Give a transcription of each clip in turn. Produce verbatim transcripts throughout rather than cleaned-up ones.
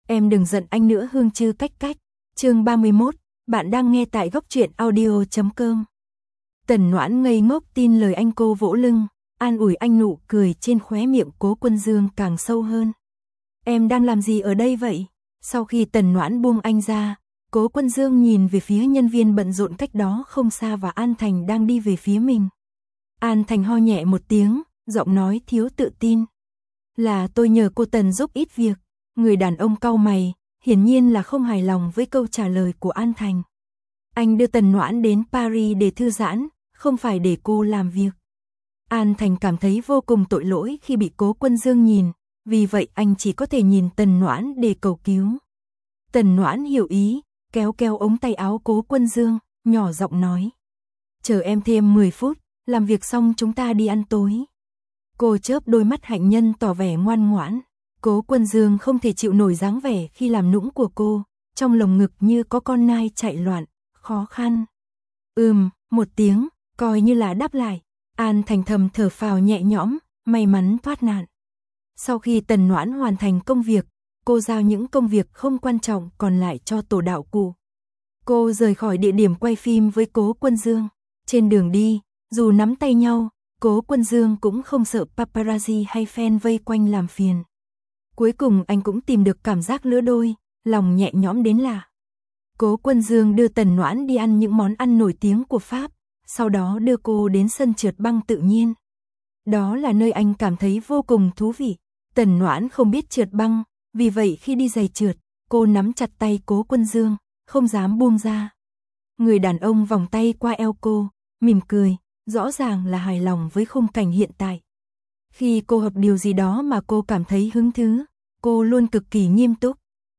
Em đừng giận anh nữa Hương Trư cách cách. Chương ba mươi mốt, bạn đang nghe tại góc truyện audio chấm com. Tần Noãn ngây ngốc tin lời anh, cô vỗ lưng, an ủi anh, nụ cười trên khóe miệng Cố Quân Dương càng sâu hơn. Em đang làm gì ở đây vậy? Sau khi Tần Noãn buông anh ra, Cố Quân Dương nhìn về phía nhân viên bận rộn cách đó không xa và An Thành đang đi về phía mình. An Thành ho nhẹ một tiếng, giọng nói thiếu tự tin. Là tôi nhờ cô Tần giúp ít việc. Người đàn ông cau mày, hiển nhiên là không hài lòng với câu trả lời của An Thành. Anh đưa Tần Noãn đến Paris để thư giãn, không phải để cô làm việc. An Thành cảm thấy vô cùng tội lỗi khi bị Cố Quân Dương nhìn, vì vậy anh chỉ có thể nhìn Tần Noãn để cầu cứu. Tần Noãn hiểu ý, kéo kéo ống tay áo Cố Quân Dương, nhỏ giọng nói. Chờ em thêm mười phút, làm việc xong chúng ta đi ăn tối. Cô chớp đôi mắt hạnh nhân tỏ vẻ ngoan ngoãn. Cố Quân Dương không thể chịu nổi dáng vẻ khi làm nũng của cô, trong lồng ngực như có con nai chạy loạn, khó khăn. Ừm, một tiếng, coi như là đáp lại. An Thành thầm thở phào nhẹ nhõm, may mắn thoát nạn. Sau khi Tần Noãn hoàn thành công việc, cô giao những công việc không quan trọng còn lại cho tổ đạo cụ. Cô rời khỏi địa điểm quay phim với Cố Quân Dương. Trên đường đi, dù nắm tay nhau, Cố Quân Dương cũng không sợ paparazzi hay fan vây quanh làm phiền. Cuối cùng anh cũng tìm được cảm giác lứa đôi, lòng nhẹ nhõm đến lạ. Cố Quân Dương đưa Tần Noãn đi ăn những món ăn nổi tiếng của Pháp, sau đó đưa cô đến sân trượt băng tự nhiên. Đó là nơi anh cảm thấy vô cùng thú vị. Tần Noãn không biết trượt băng, vì vậy khi đi giày trượt, cô nắm chặt tay Cố Quân Dương, không dám buông ra. Người đàn ông vòng tay qua eo cô, mỉm cười, rõ ràng là hài lòng với khung cảnh hiện tại. Khi cô học điều gì đó mà cô cảm thấy hứng thú, cô luôn cực kỳ nghiêm túc.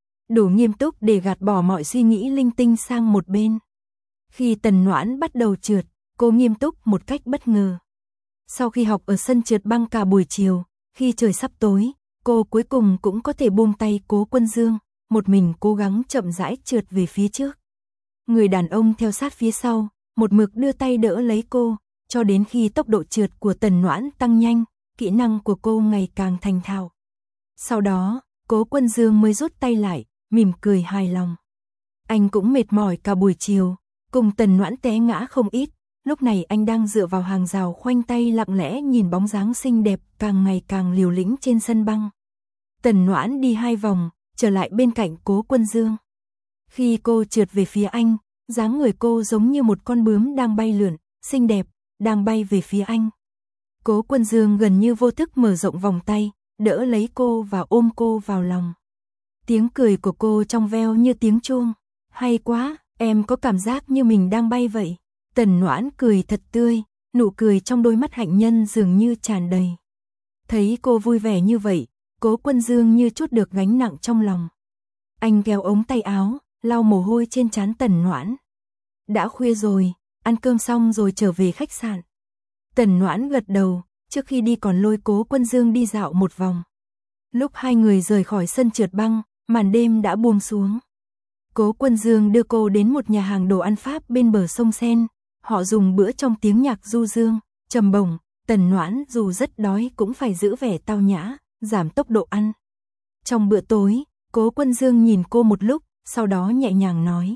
Đủ nghiêm túc để gạt bỏ mọi suy nghĩ linh tinh sang một bên. Khi Tần Noãn bắt đầu trượt, cô nghiêm túc một cách bất ngờ. Sau khi học ở sân trượt băng cả buổi chiều, khi trời sắp tối, cô cuối cùng cũng có thể buông tay Cố Quân Dương, một mình cố gắng chậm rãi trượt về phía trước. Người đàn ông theo sát phía sau, một mực đưa tay đỡ lấy cô, cho đến khi tốc độ trượt của Tần Noãn tăng nhanh, kỹ năng của cô ngày càng thành thạo. Sau đó, Cố Quân Dương mới rút tay lại, mỉm cười hài lòng. Anh cũng mệt mỏi cả buổi chiều, cùng Tần Noãn té ngã không ít, lúc này anh đang dựa vào hàng rào khoanh tay lặng lẽ nhìn bóng dáng xinh đẹp càng ngày càng liều lĩnh trên sân băng. Tần Noãn đi hai vòng, trở lại bên cạnh Cố Quân Dương. Khi cô trượt về phía anh, dáng người cô giống như một con bướm đang bay lượn, xinh đẹp, đang bay về phía anh. Cố Quân Dương gần như vô thức mở rộng vòng tay, đỡ lấy cô và ôm cô vào lòng. Tiếng cười của cô trong veo như tiếng chuông. Hay quá, em có cảm giác như mình đang bay vậy. Tần Noãn cười thật tươi, nụ cười trong đôi mắt hạnh nhân dường như tràn đầy. Thấy cô vui vẻ như vậy, Cố Quân Dương như trút được gánh nặng trong lòng. Anh kéo ống tay áo, lau mồ hôi trên trán Tần Noãn. Đã khuya rồi, ăn cơm xong rồi trở về khách sạn. Tần Noãn gật đầu, trước khi đi còn lôi Cố Quân Dương đi dạo một vòng. Lúc hai người rời khỏi sân trượt băng, màn đêm đã buông xuống. Cố Quân Dương đưa cô đến một nhà hàng đồ ăn Pháp bên bờ sông Sen. Họ dùng bữa trong tiếng nhạc du dương, trầm bổng. Tần Noãn dù rất đói cũng phải giữ vẻ tao nhã, giảm tốc độ ăn. Trong bữa tối, Cố Quân Dương nhìn cô một lúc, sau đó nhẹ nhàng nói.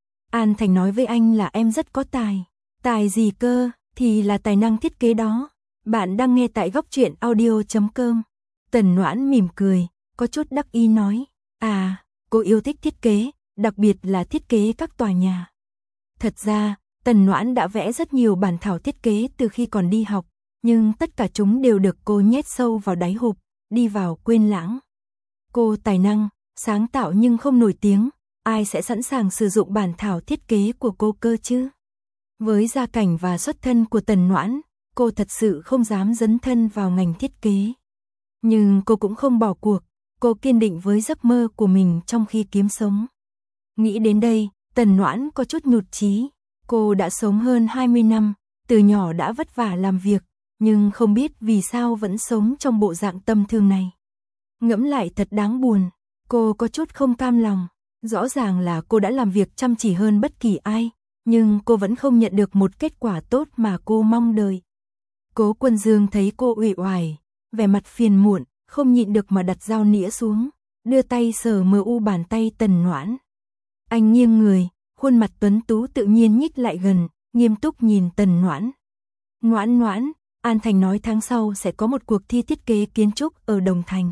An Thành nói với anh là em rất có tài. Tài gì cơ? Thì là tài năng thiết kế đó. Bạn đang nghe tại góc truyện audio chấm com. Tần Noãn mỉm cười, có chút đắc ý nói. À, cô yêu thích thiết kế, đặc biệt là thiết kế các tòa nhà. Thật ra, Tần Noãn đã vẽ rất nhiều bản thảo thiết kế từ khi còn đi học, nhưng tất cả chúng đều được cô nhét sâu vào đáy hộp, đi vào quên lãng. Cô tài năng, sáng tạo nhưng không nổi tiếng, ai sẽ sẵn sàng sử dụng bản thảo thiết kế của cô cơ chứ? Với gia cảnh và xuất thân của Tần Noãn, cô thật sự không dám dấn thân vào ngành thiết kế. Nhưng cô cũng không bỏ cuộc, cô kiên định với giấc mơ của mình trong khi kiếm sống. Nghĩ đến đây, Tần Noãn có chút nhụt chí. Cô đã sống hơn hai mươi năm, từ nhỏ đã vất vả làm việc, nhưng không biết vì sao vẫn sống trong bộ dạng tâm thương này. Ngẫm lại thật đáng buồn, cô có chút không cam lòng. Rõ ràng là cô đã làm việc chăm chỉ hơn bất kỳ ai, nhưng cô vẫn không nhận được một kết quả tốt mà cô mong đợi. Cố Quân Dương thấy cô uể oải, vẻ mặt phiền muộn, không nhịn được mà đặt dao nĩa xuống. đưa tay sờ mờ u bàn tay Tần Noãn. Anh nghiêng người, khuôn mặt tuấn tú tự nhiên nhích lại gần, nghiêm túc nhìn Tần Noãn. Noãn Noãn, An Thành nói tháng sau sẽ có một cuộc thi thiết kế kiến trúc ở Đồng Thành.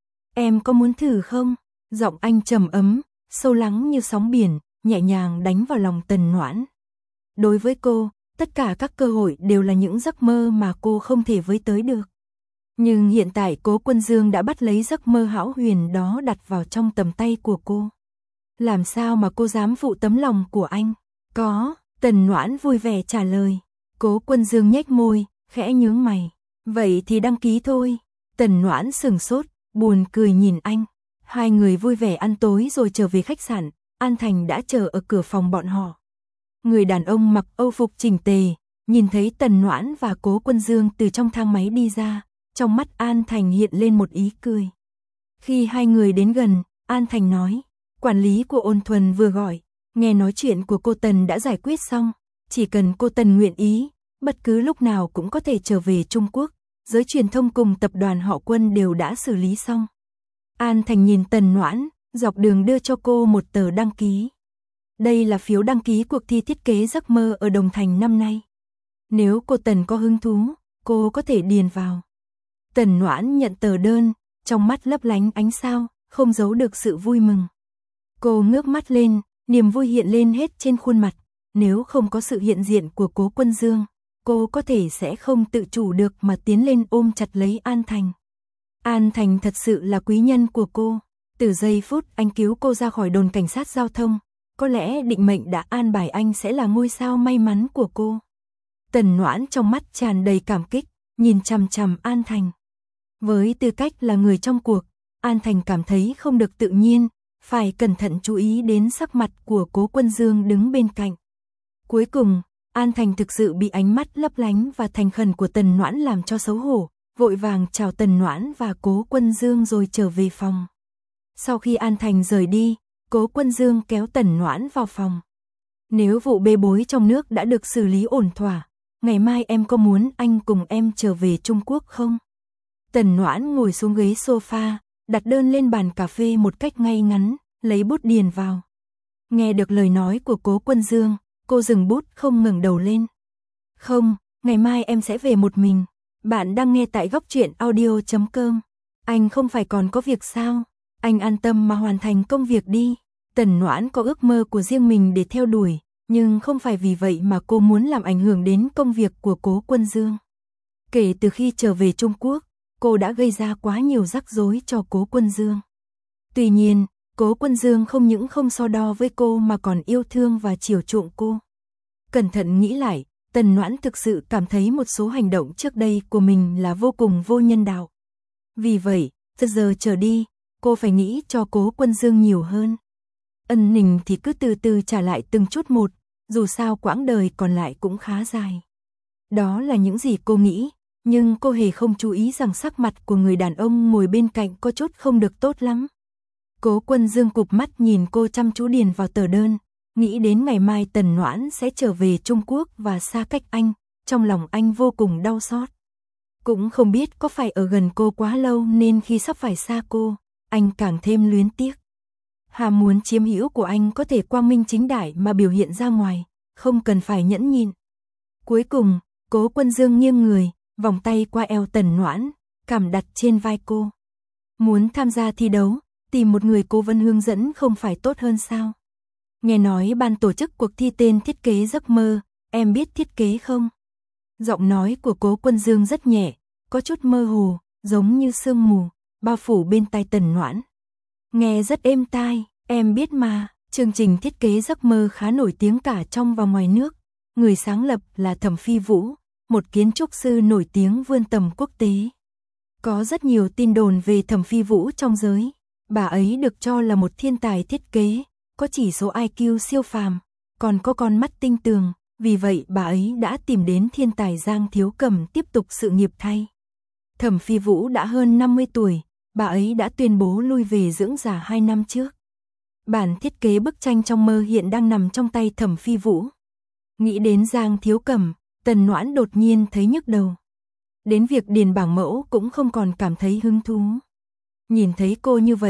Em có muốn thử không? Giọng anh trầm ấm, sâu lắng như sóng biển, nhẹ nhàng đánh vào lòng Tần Noãn. Đối với cô, tất cả các cơ hội đều là những giấc mơ mà cô không thể với tới được. Nhưng hiện tại Cố Quân Dương đã bắt lấy giấc mơ hão huyền đó đặt vào trong tầm tay của cô. Làm sao mà cô dám phụ tấm lòng của anh? Có, Tần Noãn vui vẻ trả lời. Cố Quân Dương nhếch môi, khẽ nhướng mày. Vậy thì đăng ký thôi. Tần Noãn sừng sốt, buồn cười nhìn anh. Hai người vui vẻ ăn tối rồi trở về khách sạn. An Thành đã chờ ở cửa phòng bọn họ. Người đàn ông mặc âu phục chỉnh tề, nhìn thấy Tần Noãn và Cố Quân Dương từ trong thang máy đi ra, trong mắt An Thành hiện lên một ý cười. Khi hai người đến gần, An Thành nói, quản lý của Ôn Thuần vừa gọi, nghe nói chuyện của cô Tần đã giải quyết xong, chỉ cần cô Tần nguyện ý, bất cứ lúc nào cũng có thể trở về Trung Quốc, giới truyền thông cùng tập đoàn họ Quân đều đã xử lý xong. An Thành nhìn Tần Noãn, dọc đường đưa cho cô một tờ đăng ký. Đây là phiếu đăng ký cuộc thi thiết kế giấc mơ ở Đồng Thành năm nay. Nếu cô Tần có hứng thú, cô có thể điền vào. Tần Noãn nhận tờ đơn, trong mắt lấp lánh ánh sao, không giấu được sự vui mừng. Cô ngước mắt lên, niềm vui hiện lên hết trên khuôn mặt. Nếu không có sự hiện diện của Cố Quân Dương, cô có thể sẽ không tự chủ được mà tiến lên ôm chặt lấy An Thành. An Thành thật sự là quý nhân của cô. Từ giây phút anh cứu cô ra khỏi đồn cảnh sát giao thông, có lẽ định mệnh đã an bài anh sẽ là ngôi sao may mắn của cô. Tần Noãn trong mắt tràn đầy cảm kích, nhìn chằm chằm An Thành. Với tư cách là người trong cuộc, An Thành cảm thấy không được tự nhiên, phải cẩn thận chú ý đến sắc mặt của Cố Quân Dương đứng bên cạnh. Cuối cùng, An Thành thực sự bị ánh mắt lấp lánh và thành khẩn của Tần Noãn làm cho xấu hổ, vội vàng chào Tần Noãn và Cố Quân Dương rồi trở về phòng. Sau khi An Thành rời đi, Cố Quân Dương kéo Tần Noãn vào phòng. Nếu vụ bê bối trong nước đã được xử lý ổn thỏa, ngày mai em có muốn anh cùng em trở về Trung Quốc không? Tần Noãn ngồi xuống ghế sofa, đặt đơn lên bàn cà phê một cách ngay ngắn, lấy bút điền vào. Nghe được lời nói của Cố Quân Dương, cô dừng bút không ngẩng đầu lên. Không, ngày mai em sẽ về một mình. Bạn đang nghe tại góc truyện audio chấm com. Anh không phải còn có việc sao? Anh an tâm mà hoàn thành công việc đi. Tần Noãn có ước mơ của riêng mình để theo đuổi, nhưng không phải vì vậy mà cô muốn làm ảnh hưởng đến công việc của Cố Quân Dương. Kể từ khi trở về Trung Quốc, cô đã gây ra quá nhiều rắc rối cho Cố Quân Dương. Tuy nhiên, Cố Quân Dương không những không so đo với cô mà còn yêu thương và chiều chuộng cô. Cẩn thận nghĩ lại, Tần Noãn thực sự cảm thấy một số hành động trước đây của mình là vô cùng vô nhân đạo. Vì vậy, từ giờ trở đi, cô phải nghĩ cho Cố Quân Dương nhiều hơn. Ân nình thì cứ từ từ trả lại từng chút một, dù sao quãng đời còn lại cũng khá dài. Đó là những gì cô nghĩ, nhưng cô hề không chú ý rằng sắc mặt của người đàn ông ngồi bên cạnh có chút không được tốt lắm. Cố Quân Dương cụp mắt nhìn cô chăm chú điền vào tờ đơn, nghĩ đến ngày mai Tần Noãn sẽ trở về Trung Quốc và xa cách anh, trong lòng anh vô cùng đau xót. Cũng không biết có phải ở gần cô quá lâu nên khi sắp phải xa cô, anh càng thêm luyến tiếc. Ham muốn chiếm hữu của anh có thể quang minh chính đại mà biểu hiện ra ngoài, không cần phải nhẫn nhịn. Cuối cùng, Cố Quân Dương nghiêng người, vòng tay qua eo Tần Noãn, cảm đặt trên vai cô. Muốn tham gia thi đấu, tìm một người cố vấn hướng dẫn không phải tốt hơn sao? Nghe nói ban tổ chức cuộc thi tên thiết kế giấc mơ, em biết thiết kế không? Giọng nói của Cố Quân Dương rất nhẹ, có chút mơ hồ, giống như sương mù, bao phủ bên tai Tần Noãn. Nghe rất êm tai, em biết mà, chương trình thiết kế giấc mơ khá nổi tiếng cả trong và ngoài nước. Người sáng lập là Thẩm Phi Vũ, một kiến trúc sư nổi tiếng vươn tầm quốc tế. Có rất nhiều tin đồn về Thẩm Phi Vũ trong giới. Bà ấy được cho là một thiên tài thiết kế, có chỉ số I Q siêu phàm, còn có con mắt tinh tường, vì vậy bà ấy đã tìm đến thiên tài Giang Thiếu Cầm tiếp tục sự nghiệp thay. Thẩm Phi Vũ đã hơn năm mươi tuổi, bà ấy đã tuyên bố lui về dưỡng già hai năm trước. Bản thiết kế bức tranh trong mơ hiện đang nằm trong tay Thẩm Phi Vũ. Nghĩ đến Giang Thiếu Cầm, Tần Noãn đột nhiên thấy nhức đầu. Đến việc điền bảng mẫu cũng không còn cảm thấy hứng thú. Nhìn thấy cô như vậy,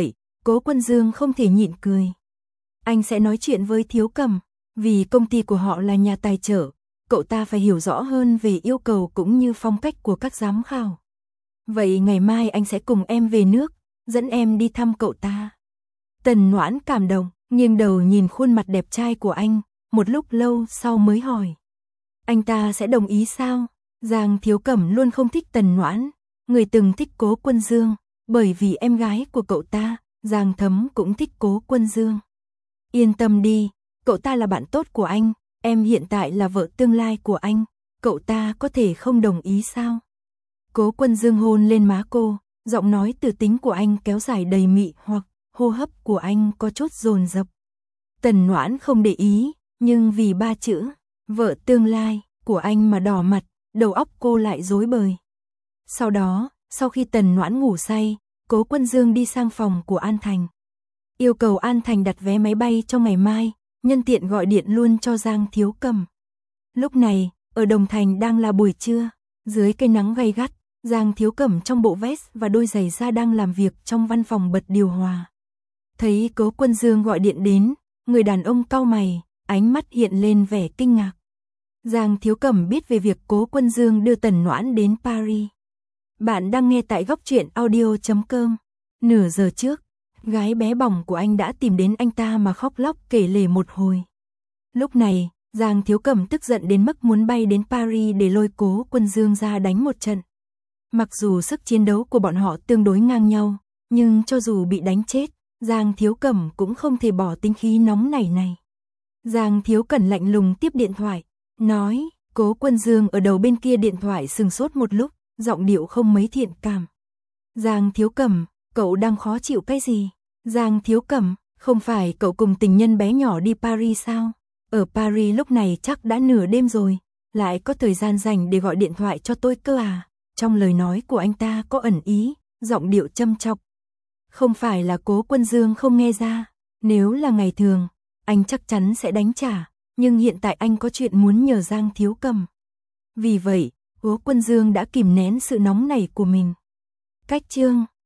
Cố Quân Dương không thể nhịn cười. Anh sẽ nói chuyện với Thiếu Cẩm, vì công ty của họ là nhà tài trợ, cậu ta phải hiểu rõ hơn về yêu cầu cũng như phong cách của các giám khảo. Vậy ngày mai anh sẽ cùng em về nước, dẫn em đi thăm cậu ta. Tần Noãn cảm động, nghiêng đầu nhìn khuôn mặt đẹp trai của anh, một lúc lâu sau mới hỏi. Anh ta sẽ đồng ý sao? Giang Thiếu Cẩm luôn không thích Tần Noãn, người từng thích Cố Quân Dương, bởi vì em gái của cậu ta, Giang Thấm cũng thích Cố Quân Dương. Yên tâm đi, cậu ta là bạn tốt của anh, em hiện tại là vợ tương lai của anh, cậu ta có thể không đồng ý sao? Cố Quân Dương hôn lên má cô, giọng nói từ tính của anh kéo dài đầy mị hoặc, hô hấp của anh có chút dồn dập. Tần Noãn không để ý, nhưng vì ba chữ, vợ tương lai, của anh mà đỏ mặt, đầu óc cô lại rối bời. Sau đó, sau khi Tần Noãn ngủ say, Cố Quân Dương đi sang phòng của An Thành. Yêu cầu An Thành đặt vé máy bay cho ngày mai, nhân tiện gọi điện luôn cho Giang Thiếu Cẩm. Lúc này, ở Đồng Thành đang là buổi trưa, dưới cây nắng gay gắt, Giang Thiếu Cẩm trong bộ vest và đôi giày da đang làm việc trong văn phòng bật điều hòa. Thấy Cố Quân Dương gọi điện đến, người đàn ông cau mày, ánh mắt hiện lên vẻ kinh ngạc. Giang Thiếu Cẩm biết về việc Cố Quân Dương đưa Tần Noãn đến Paris. Bạn đang nghe tại góc truyện audio chấm com. Nửa giờ trước, gái bé bỏng của anh đã tìm đến anh ta mà khóc lóc kể lể một hồi. Lúc này, Giang Thiếu Cẩm tức giận đến mức muốn bay đến Paris để lôi Cố Quân Dương ra đánh một trận. Mặc dù sức chiến đấu của bọn họ tương đối ngang nhau, nhưng cho dù bị đánh chết, Giang Thiếu Cẩm cũng không thể bỏ tính khí nóng nảy này. Giang Thiếu Cẩm lạnh lùng tiếp điện thoại, nói, Cố Quân Dương ở đầu bên kia điện thoại sừng sốt một lúc, giọng điệu không mấy thiện cảm. Giang Thiếu Cẩm, cậu đang khó chịu cái gì? Giang Thiếu Cẩm, không phải cậu cùng tình nhân bé nhỏ đi Paris sao? Ở Paris lúc này chắc đã nửa đêm rồi, lại có thời gian dành để gọi điện thoại cho tôi cơ à? Trong lời nói của anh ta có ẩn ý, giọng điệu châm chọc. Không phải là Cố Quân Dương không nghe ra, nếu là ngày thường, anh chắc chắn sẽ đánh trả, nhưng hiện tại anh có chuyện muốn nhờ Giang Thiếu Cẩm. Vì vậy, Cố Quân Dương đã kìm nén sự nóng nảy của mình. Cách chương